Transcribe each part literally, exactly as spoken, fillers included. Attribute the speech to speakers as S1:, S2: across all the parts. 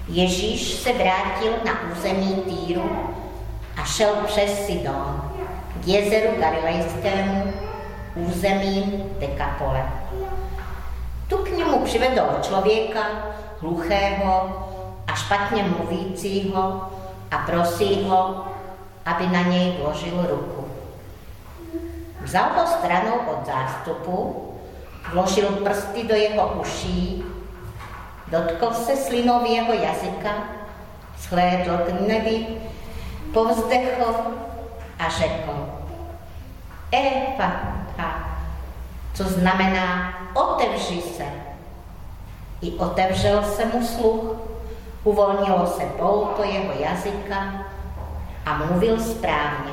S1: Ježíš se vrátil na území Týru a šel přes Sidon k jezeru Galilejskému územím Dekapole. Tu k němu přivedl člověka hluchého a špatně mluvícího a prosí ho, aby na něj vložil ruku. Vzal ho stranou od zástupu, vložil prsty do jeho uší, dotkl se slinou jeho jazyka, shlédl k nebi, povzdechl a řekl: Efata, co znamená otevři se. I otevřel se mu sluch, uvolnilo se pouto jeho jazyka a mluvil správně.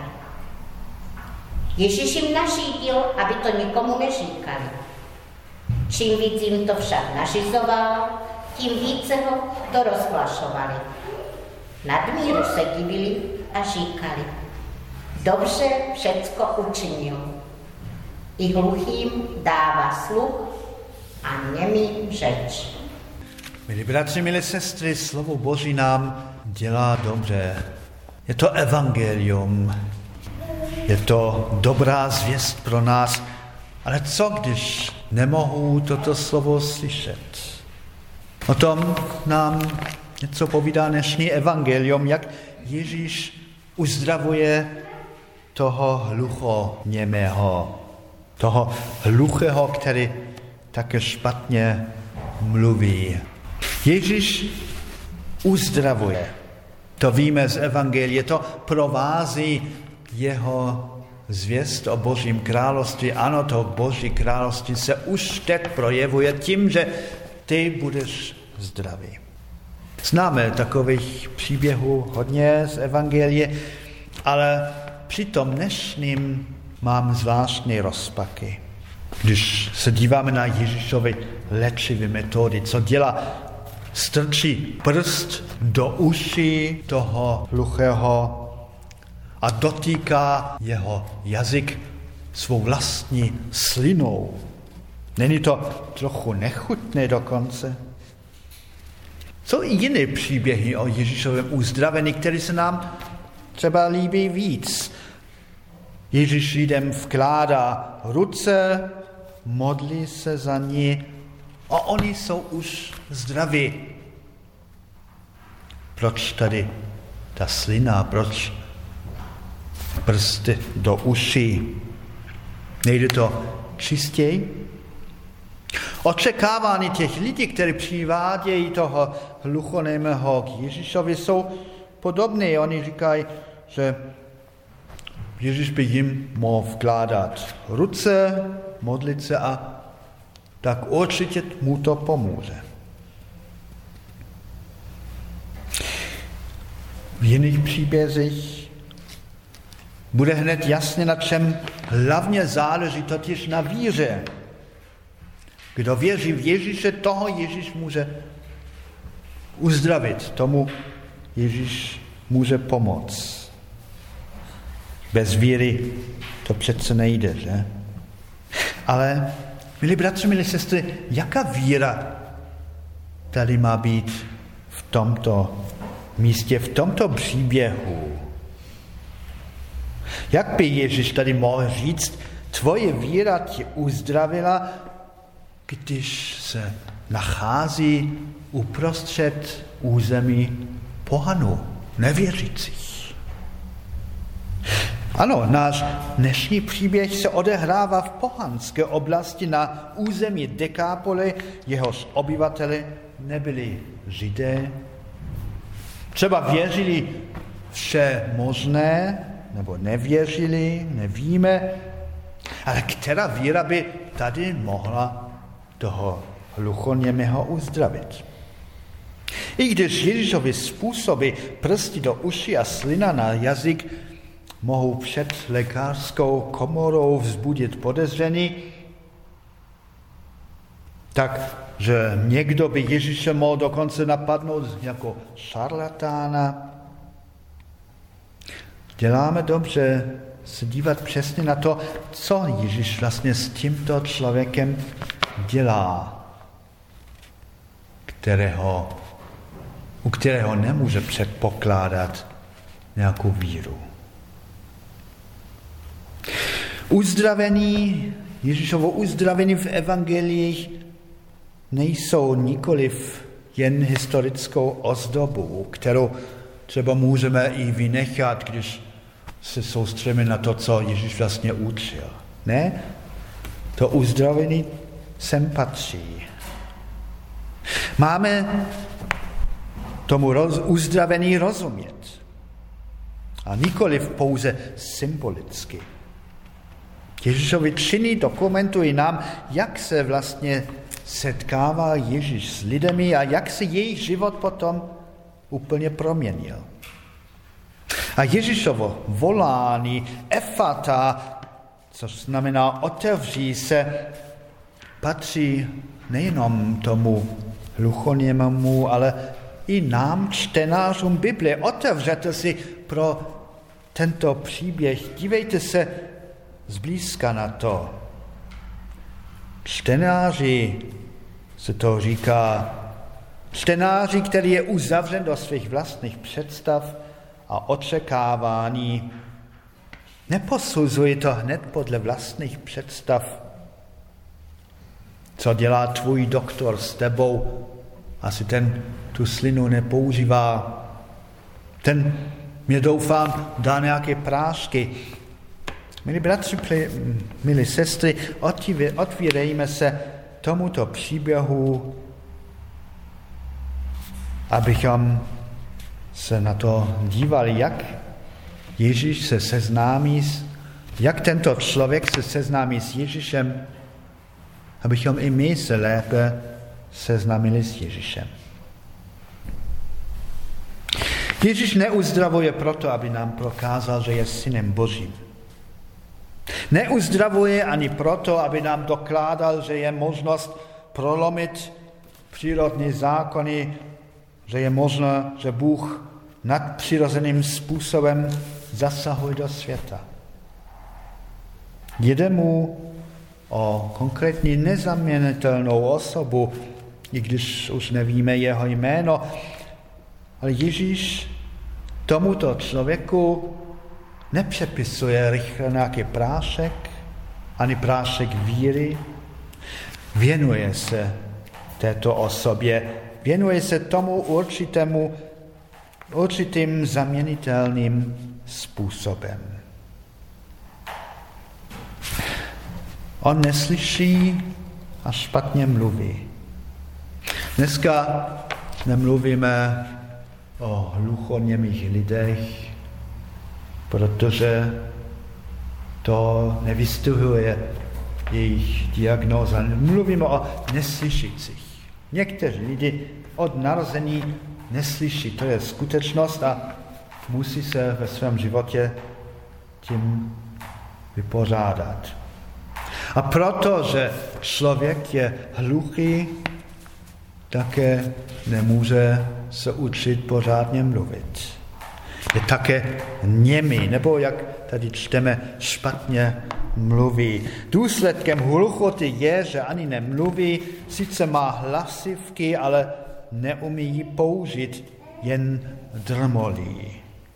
S1: Ježíš jim nařídil, aby to nikomu neříkali. Čím víc jim to však nařizoval, tím více ho to rozhlašovali. Nadmíru se divili a říkali: Dobře všecko učinil. I hluchým dává sluch a němým řeč.
S2: Milí bratři, milé sestry, slovo Boží nám dělá dobře. Je to evangelium, je to dobrá zvěst pro nás, ale co když nemohu toto slovo slyšet? O tom nám něco povídá dnešní evangelium, jak Ježíš uzdravuje toho hluchoněmého, toho hluchého, který také špatně mluví. Ježíš uzdravuje. To víme z evangelie, to provází jeho zvěst o Božím království. Ano, to Boží království se už teď projevuje tím, že ty budeš zdravý. Známe takových příběhů hodně z evangelie, ale při tom dnešním mám zvláštní rozpaky. Když se díváme na Ježíšovy léčivé metody, co dělá, strčí prst do uší toho hluchého a dotýká jeho jazyk svou vlastní slinou. Není to trochu nechutné dokonce? Jsou i jiné příběhy o Ježíšovém uzdravení, které se nám třeba líbí víc. Ježíš lidem vkládá ruce, modlí se za ní a oni jsou už zdraví. Proč tady ta slina, proč prsty do uší? Nejde to čistěji? Očekávání těch lidí, kteří přivádějí toho hluchoněmého k Ježíšovi, jsou podobné. Oni říkají, že Ježíš by jim mohl vkládat ruce, modlit se a tak určitě mu to pomůže. V jiných příbězích bude hned jasně, na čem hlavně záleží, totiž na víře. Kdo věří v Ježíše, toho Ježíš může uzdravit, tomu Ježíš může pomoct. Bez víry to přece nejde, že? Ale, milí bratři, milí sestry, jaká víra tady má být v tomto místě, v tomto příběhu? Jak by Ježíš tady mohl říct, tvoje víra tě uzdravila, když se nachází uprostřed území pohanů, nevěřících? Ano, náš dnešní příběh se odehrává v pohanské oblasti na území Dekapole, jehož obyvateli nebyli Židé. Třeba věřili vše možné, nebo nevěřili, nevíme, ale která víra by tady mohla toho hluchoněmého uzdravit? I když Ježíšovi způsoby prsty do uší a slina na jazyk mohou před lékařskou komorou vzbudit podezření, tak, že někdo by Ježíše mohl dokonce napadnout jako šarlatána. Děláme dobře se dívat přesně na to, co Ježíš vlastně s tímto člověkem dělá, kterého u kterého nemůže předpokládat nějakou víru. Uzdravení, Ježíšovo uzdravení v evangelích nejsou nikoliv jen historickou ozdobou, kterou třeba můžeme i vynechat, když se soustředíme na to, co Ježíš vlastně učil. Ne, to uzdravení sem patří. Máme tomu roz, uzdravení rozumět. A nikoliv pouze symbolicky. Ježíšovi činy dokumentují nám, jak se vlastně setkává Ježíš s lidmi a jak se jejich život potom úplně proměnil. A Ježíšovo volání efata, což znamená otevří se, patří nejenom tomu hluchoněmému, ale i nám, čtenářům Bible. Otevřete si pro tento příběh, dívejte se zblízka na to. Čtenáři se to říká, čtenáři, který je uzavřen do svých vlastních představ a očekávání, neposuzuje to hned podle vlastních představ. Co dělá tvůj doktor s tebou? Asi ten tu slinu nepoužívá. Ten mě doufám dá nějaké prášky. Milí bratři, milí sestry, otvírejme se tomuto příběhu, abychom se na to dívali, jak Ježíš se seznámí, jak tento člověk se seznámí s Ježíšem, abychom i my se lépe seznámili s Ježíšem. Ježíš neuzdravuje proto, aby nám prokázal, že je synem Božím. Neuzdravuje ani proto, aby nám dokládal, že je možnost prolomit přírodní zákony, že je možné, že Bůh nadpřirozeným způsobem zasahuje do světa. Jde mu o konkrétní nezaměnitelnou osobu, i když už nevíme jeho jméno, ale Ježíš tomuto člověku nepřepisuje rychle nějaký prášek, ani prášek víry. Věnuje se této osobě, věnuje se tomu určitému, určitým zaměnitelným způsobem. On neslyší a špatně mluví. Dneska nemluvíme o hluchoněmých lidech, protože to nevystihuje jejich diagnóza. Mluvíme o neslyšících. Někteří lidi od narození neslyší. To je skutečnost a musí se ve svém životě tím vypořádat. A protože člověk je hluchý, také nemůže se učit pořádně mluvit. Je také němý, nebo jak tady čteme, špatně mluví. Důsledkem hluchoty je, že ani nemluví, sice má hlasivky, ale neumí ji použít, jen drmolí.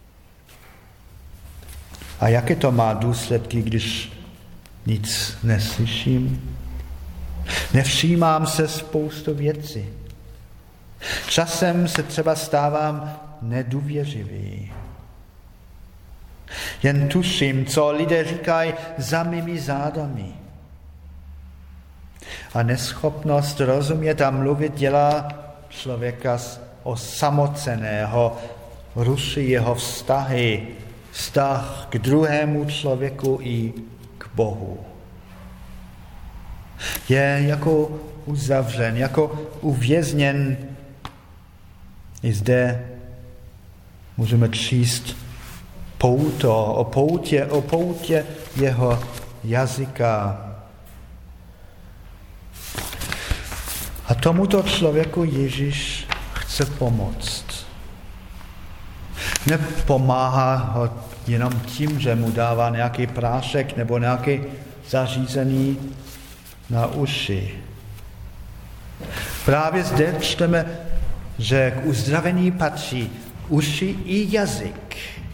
S2: A jaké to má důsledky, když nic neslyším? Nevšímám se spoustu věcí. Časem se třeba stávám nedůvěřivý. Jen tuším, co lidé říkají za mými zádami. A neschopnost rozumět a mluvit dělá člověka osamoceného, ruší jeho vztahy, vztah k druhému člověku i k Bohu. Je jako uzavřen, jako uvězněn. I zde můžeme číst pouto, o poutě, o poutě jeho jazyka. A tomuto člověku Ježíš chce pomoct. Nepomáhá ho jenom tím, že mu dává nějaký prášek nebo nějaké zařízení na uši. Právě zde čteme, že k uzdravení patří uši i jazyk.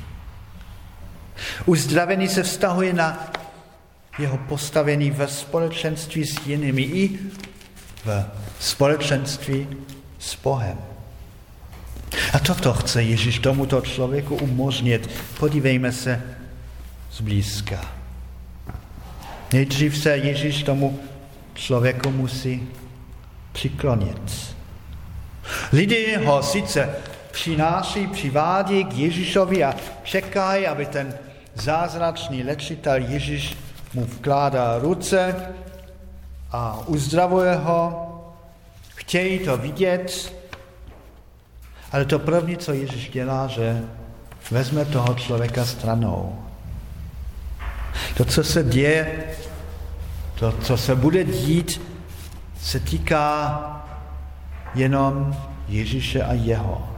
S2: Uzdravení se vztahuje na jeho postavení ve společenství s jinými i v společenství s Bohem. A toto chce Ježíš tomuto člověku umožnit. Podívejme se zblízka. Nejdřív se Ježíš tomu člověku musí přiklonit. Lidé ho sice přináší, přivádí k Ježíšovi a čekají, aby ten zázračný léčitel Ježíš mu vkládá ruce a uzdravuje ho. Chtějí to vidět, ale to první, co Ježíš dělá, že vezme toho člověka stranou. To, co se děje, to, co se bude dít, se týká jenom Ježíše a jeho.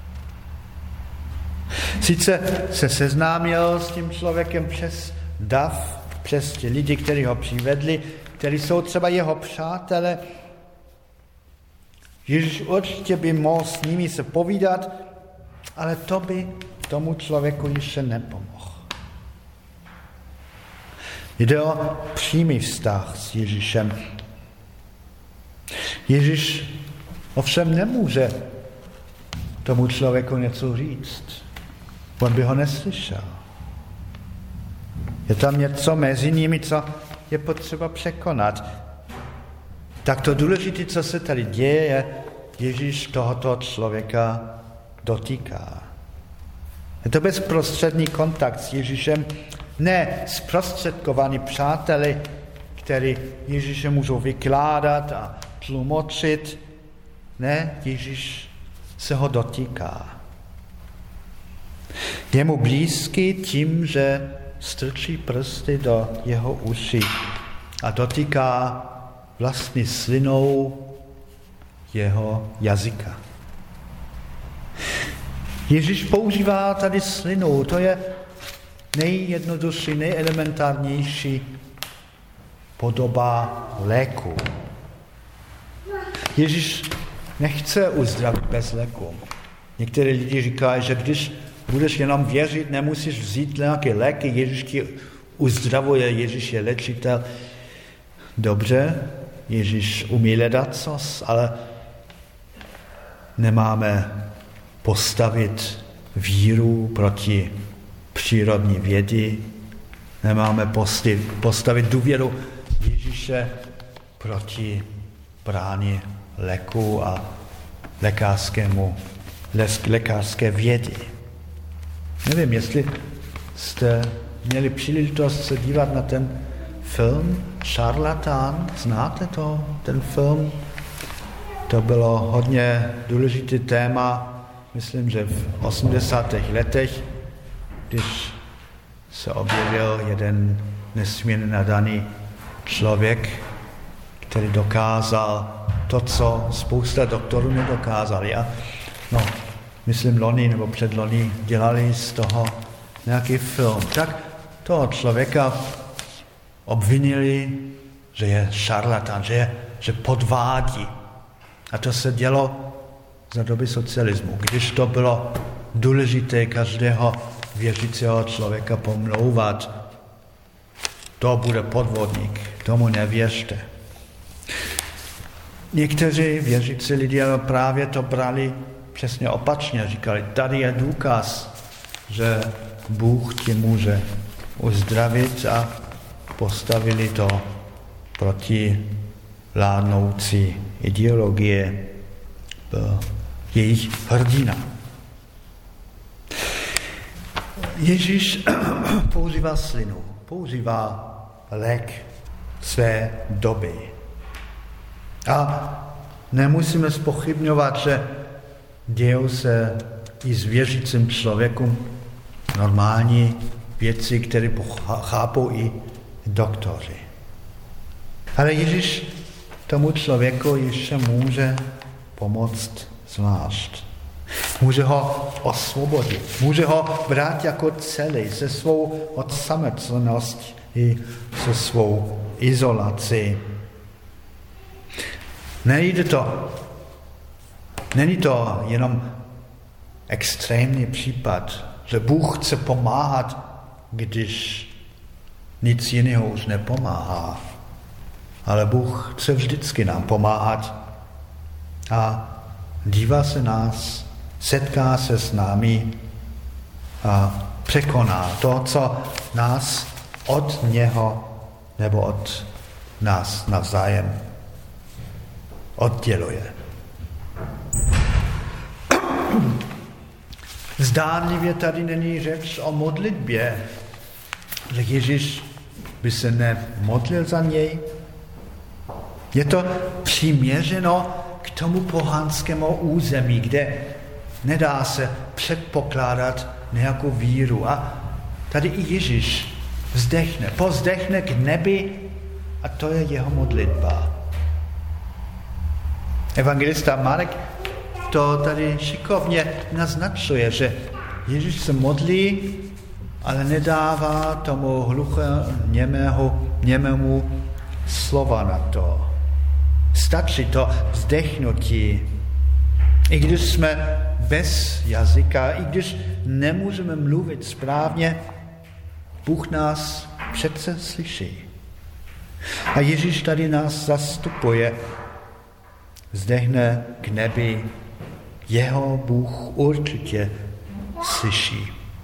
S2: Sice se seznámil s tím člověkem přes dav, přes ty lidi, kteří ho přivedli, kteří jsou třeba jeho přátelé. Ježíš určitě by mohl s nimi se povídat, ale to by tomu člověku ještě nepomohl. Jde o přímý vztah s Ježíšem. Ježíš ovšem nemůže tomu člověku něco říct. On by ho neslyšel. Je tam něco mezi nimi, co je potřeba překonat. Tak to důležité, co se tady děje, je, Ježíš tohoto člověka dotýká. Je to bezprostřední kontakt s Ježíšem, ne zprostředkovaní přáteli, který Ježíše můžou vykládat a tlumočit. Ne, Ježíš se ho dotýká. Je mu blízký tím, že strčí prsty do jeho uší a dotýká vlastní slinou jeho jazyka. Ježíš používá tady slinu, to je nejjednodušší, nejelementárnější podoba léku. Ježíš nechce uzdravit bez léku. Někteří lidi říkají, že když budeš jenom věřit, nemusíš vzít nějaké léky, Ježíš ti uzdravuje, Ježíš je léčitel. Dobře, Ježíš umí ledacos, ale nemáme postavit víru proti přírodní vědě, nemáme postavit důvěru Ježíše proti bráně léku a lékařskému, lékařské vědě. Nevím, jestli jste měli příležitost se dívat na ten film Šarlatán. Znáte to, ten film? To bylo hodně důležité téma, myslím, že v osmdesátých letech, když se objevil jeden nesmírně nadaný člověk, který dokázal to, co spousta doktorů nedokázali. A no, myslím, loni nebo předloni dělali z toho nějaký film. Tak toho člověka obvinili, že je šarlatán, že, je, že podvádí. A to se dělo za doby socialismu, když to bylo důležité každého věřícího člověka pomlouvat. To bude podvodník, tomu nevěřte. Někteří věřící lidé právě to brali přesně opačně. Říkali, tady je důkaz, že Bůh ti může uzdravit a postavili to proti vládnoucí ideologie jejich hrdina. Ježíš používá slinu, používá lék své doby. A nemusíme zpochybňovat, že dějou se i s věřícím člověkům normální věci, které chápou i doktoři. Ale Ježíš tomu člověku ještě může pomoct zvlášť. Může ho osvobodit, může ho brát jako celý, se svou odsamoceností i se svou izolací. Nejde to Není to jenom extrémní případ, že Bůh chce pomáhat, když nic jiného už nepomáhá. Ale Bůh chce vždycky nám pomáhat a dívá se nás, setká se s námi a překoná to, co nás od něho nebo od nás navzájem odděluje. Zdánlivě tady není řeč o modlitbě, že Ježíš by se nemodlil za něj. Je to přiměřeno k tomu pohanskému území, kde nedá se předpokládat nějakou víru. A tady i Ježíš vzdechne, pozdechne k nebi a to je jeho modlitba. Evangelista Marek to tady šikovně naznačuje, že Ježíš se modlí, ale nedává tomu hluché němému, němému slova na to. Stačí to vzdechnutí. I když jsme bez jazyka, i když nemůžeme mluvit správně, Bůh nás přece slyší. A Ježíš tady nás zastupuje. Vzdechne k nebi. Jeho Bůh určitě slyší.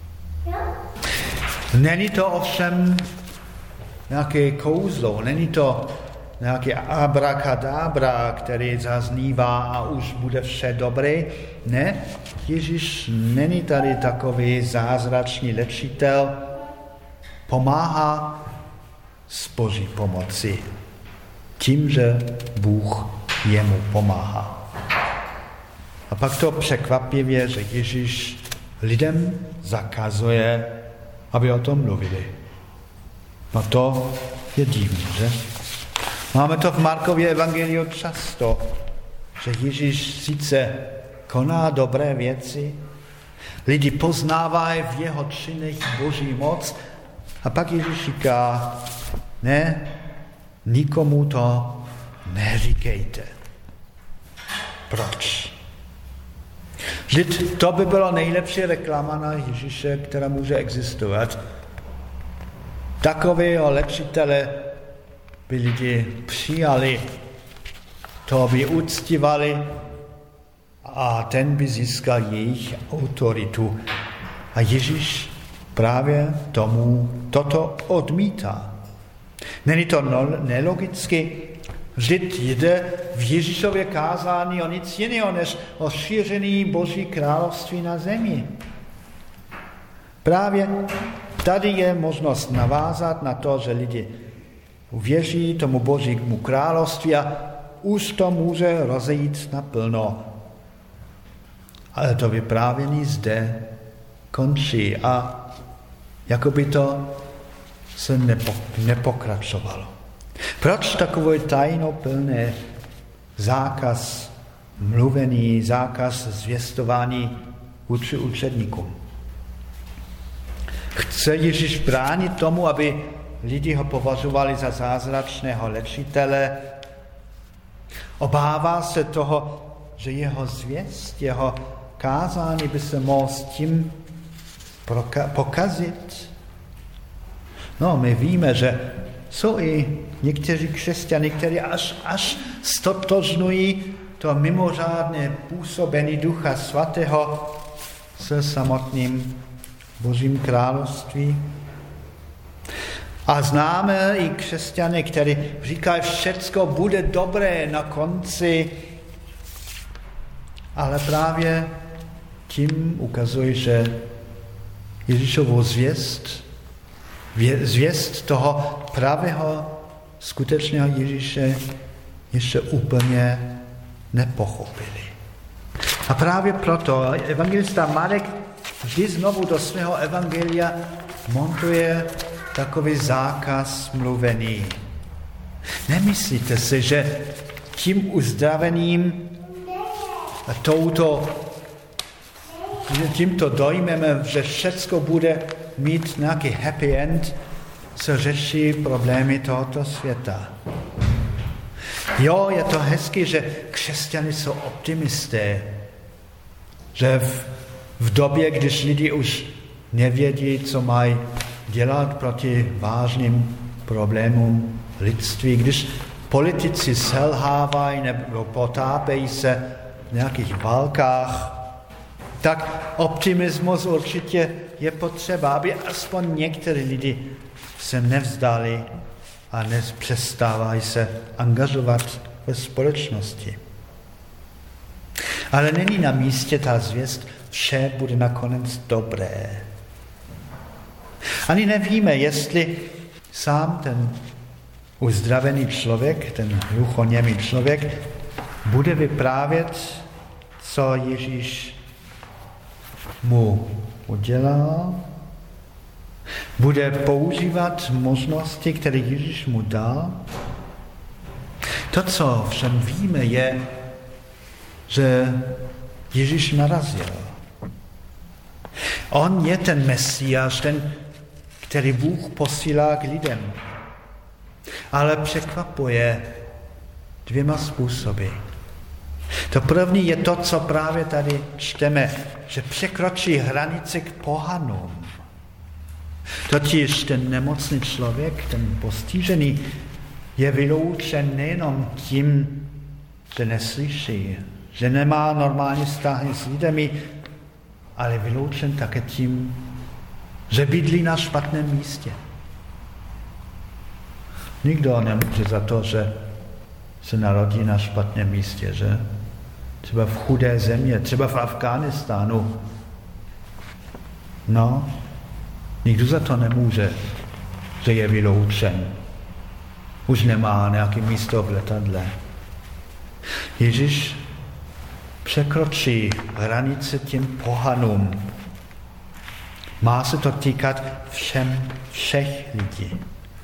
S2: Není to ovšem nějaké kouzlo, není to nějaké abrakadabra, který zaznívá a už bude vše dobré. Ne, Ježíš není tady takový zázračný léčitel, pomáhá s Boží pomoci tím, že Bůh jemu pomáhá. A pak to překvapivě, že Ježíš lidem zakazuje, aby o tom mluvili. No to je divné, že? Máme to v Markově evangeliu často, že Ježíš sice koná dobré věci, lidi poznávají v jeho činech Boží moc a pak Ježíš říká, ne, nikomu to neříkejte. Proč? Vždyť to by bylo nejlepší reklama na Ježíše, která může existovat. Takového léčitele by lidi přijali, to by uctívali a ten by získal jejich autoritu. A Ježíš právě tomu toto odmítá. Není to nelogicky, vždyť jde v Ježíšově kázání o nic jiného, než o šíření Boží království na zemi. Právě tady je možnost navázat na to, že lidi uvěří tomu Božímu království a už to může rozejít naplno. Ale to vyprávění zde končí a jako by to se nepo, nepokračovalo. Proč takové tajnoplné zákaz mluvení, zákaz zvěstování vůči učedníkům? Chce Ježíš bránit tomu, aby lidi ho považovali za zázračného léčitele? Obává se toho, že jeho zvěst, jeho kázání by se mohlo s tím pokazit? No, my víme, že jsou i někteří křesťané, kteří až, až stotožňují to mimořádné působení Ducha Svatého se samotným Božím království. A známe i křesťany, kteří říkají, všecko bude dobré na konci, ale právě tím ukazuje, že Ježíšovu zvěst, zvěst toho pravého, skutečného Ježíše ještě úplně nepochopili. A právě proto evangelista Marek vždy znovu do svého evangelia montuje takový zákaz mluvení. Nemyslíte si, že tím uzdravením a touto, tímto dojmem, že všecko bude mít nějaký happy end, se řeší problémy tohoto světa. Jo, je to hezky, že křesťané jsou optimisté, že v, v době, když lidi už nevědí, co mají dělat proti vážným problémům lidství, když politici selhávají nebo potápejí se v nějakých válkách, tak optimismus určitě je potřeba, aby aspoň někteří lidi se nevzdali a nepřestávají se angažovat ve společnosti. Ale není na místě ta zvěst, vše bude nakonec dobré. Ani nevíme, jestli sám ten uzdravený člověk, ten hluchoněmý člověk, bude vyprávět, co Ježíš mu udělal, bude používat možnosti, které Ježíš mu dal. To, co všem víme, je, že Ježíš narazil. On je ten Mesiáš, ten, který Bůh posílá k lidem. Ale překvapuje dvěma způsoby. To první je to, co právě tady čteme, že překročí hranice k pohanům. Totiž ten nemocný člověk, ten postižený, je vyloučen nejenom tím, že neslyší, že nemá normální vztahy s lidmi, ale vyloučen také tím, že bydlí na špatném místě. Nikdo nemůže za to, že se narodí na špatném místě, že? Třeba v chudé země, třeba v Afghánistánu. No, nikdo za to nemůže, že je vyloučen. Už nemá nějaké místo v letadle. Ježíš překročí hranice těm pohanům. Má se to týkat všem, všech lidí.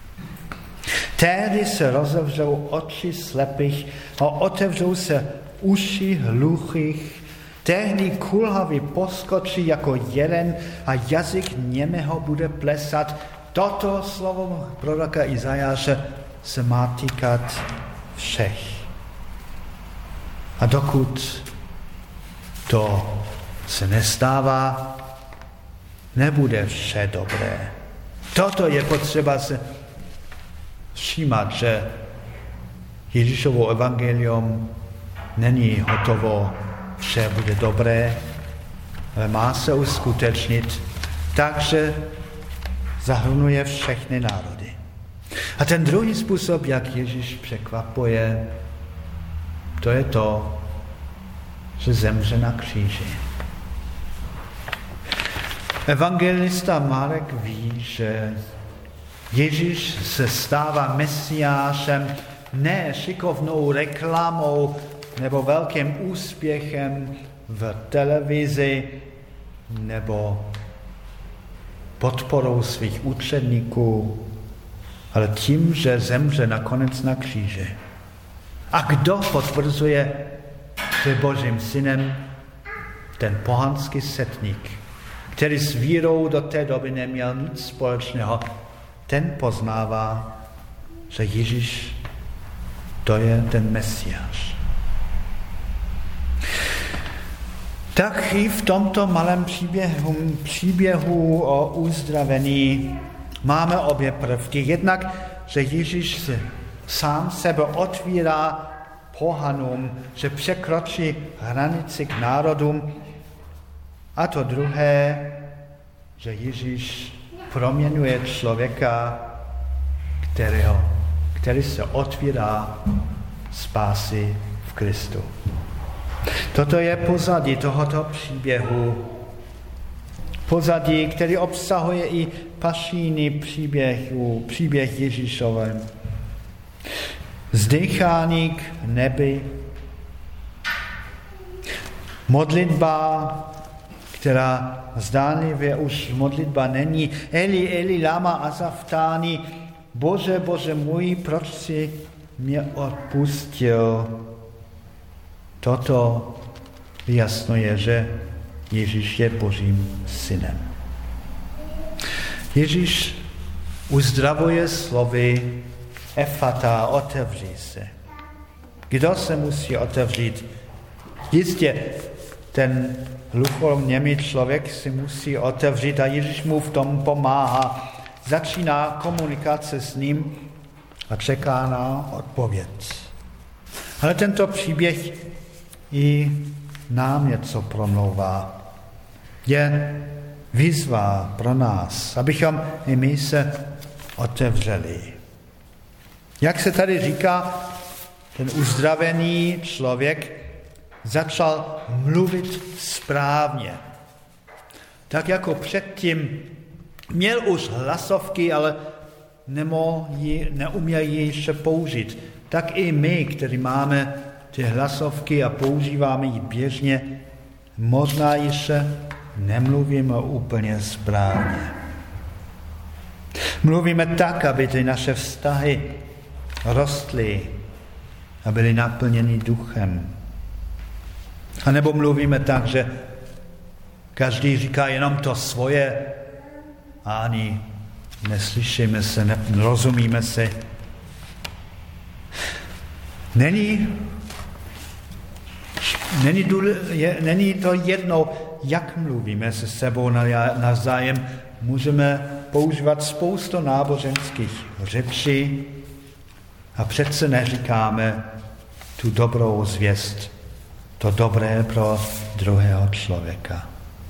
S2: Tehdy se rozevřou oči slepých a otevřou se uši hluchých. Tehdy kulhavý poskočí jako jelen a jazyk němého bude plesat. Toto slovo proroka Izajáše se má týkat všech. A dokud to se nestává, nebude vše dobré. Toto je potřeba se všímat, že Ježíšovo evangelium není hotovo, vše bude dobré, ale má se uskutečnit, takže zahrnuje všechny národy. A ten druhý způsob, jak Ježíš překvapuje, to je to, že zemře na kříži. Evangelista Marek ví, že Ježíš se stává Mesiášem ne šikovnou reklamou nebo velkým úspěchem v televizi nebo podporou svých učedníků, ale tím, že zemře nakonec na kříži. A kdo potvrzuje, že je Božím synem? Ten pohanský setník, který s vírou do té doby neměl nic společného, ten poznává, že Ježíš to je ten Mesiáš. Tak i v tomto malém příběhu, příběhu o uzdravení máme obě prvky. Jednak, že Ježíš se sám sebe otvírá pohanům, že překročí hranici k národům. A to druhé, že Ježíš proměňuje člověka, kterého, který se otvírá spásy v Kristu. Toto je pozadí tohoto příběhu. Pozadí, který obsahuje i pašijný příběh, příběh Ježíšovém. Zdechání k nebi, modlitba, která zdánlivě už modlitba není. Eli, Eli, lama azaftáni, Bože, Bože můj, proč jsi mě odpustil? Toto vyjasňuje, že Ježíš je Božím synem. Ježíš uzdravuje slovy Efata, otevří se. Kdo se musí otevřít? Jistě ten hluchoněmý člověk si musí otevřít a Ježíš mu v tom pomáhá. Začíná komunikace s ním a čeká na odpověď. Ale tento příběh i nám něco promlouvá. Je výzva pro nás, abychom i my se otevřeli. Jak se tady říká, ten uzdravený člověk začal mluvit správně. Tak jako předtím měl už hlasovky, ale neuměl ji ještě použít. Tak i my, kteří máme ty hlasovky a používáme ji běžně, možná ještě nemluvíme úplně správně. Mluvíme tak, aby ty naše vztahy rostly a byly naplněny duchem. A nebo mluvíme tak, že každý říká jenom to svoje a ani neslyšíme se, nerozumíme se. Není, není, je, není to jedno, jak mluvíme se sebou navzájem. Můžeme používat spoustu náboženských řečí a přece neříkáme tu dobrou zvěst, to dobré pro druhého člověka.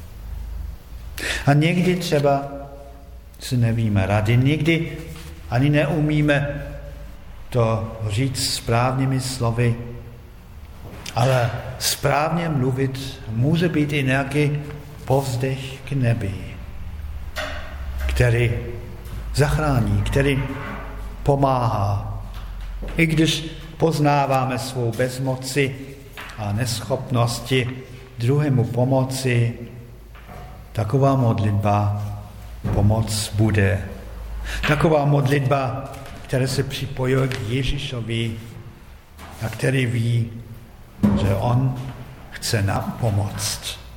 S2: A někdy třeba si nevíme rady, někdy ani neumíme to říct správnými slovy, ale správně mluvit může být i nějaký povzdech k nebi, který zachrání, který pomáhá. I když poznáváme svou bezmoci a neschopnosti druhému pomoci, taková modlitba pomoc bude. Taková modlitba, která se připojuje k Ježíšovi a který ví, že on chce nám pomoct.